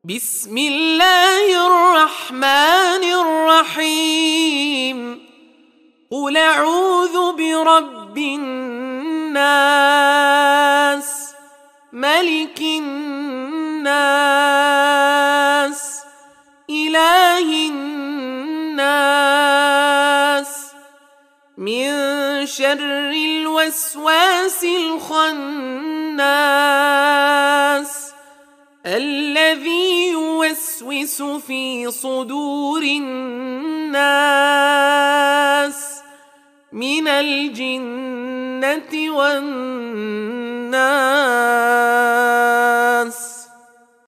بسم الله الرحمن الرحيم. قل أعوذ برب الناس، ملك الناس، إله الناس، من شر الوسواس الخناس الذي يوسوس في صدور الناس من الجنة والناس.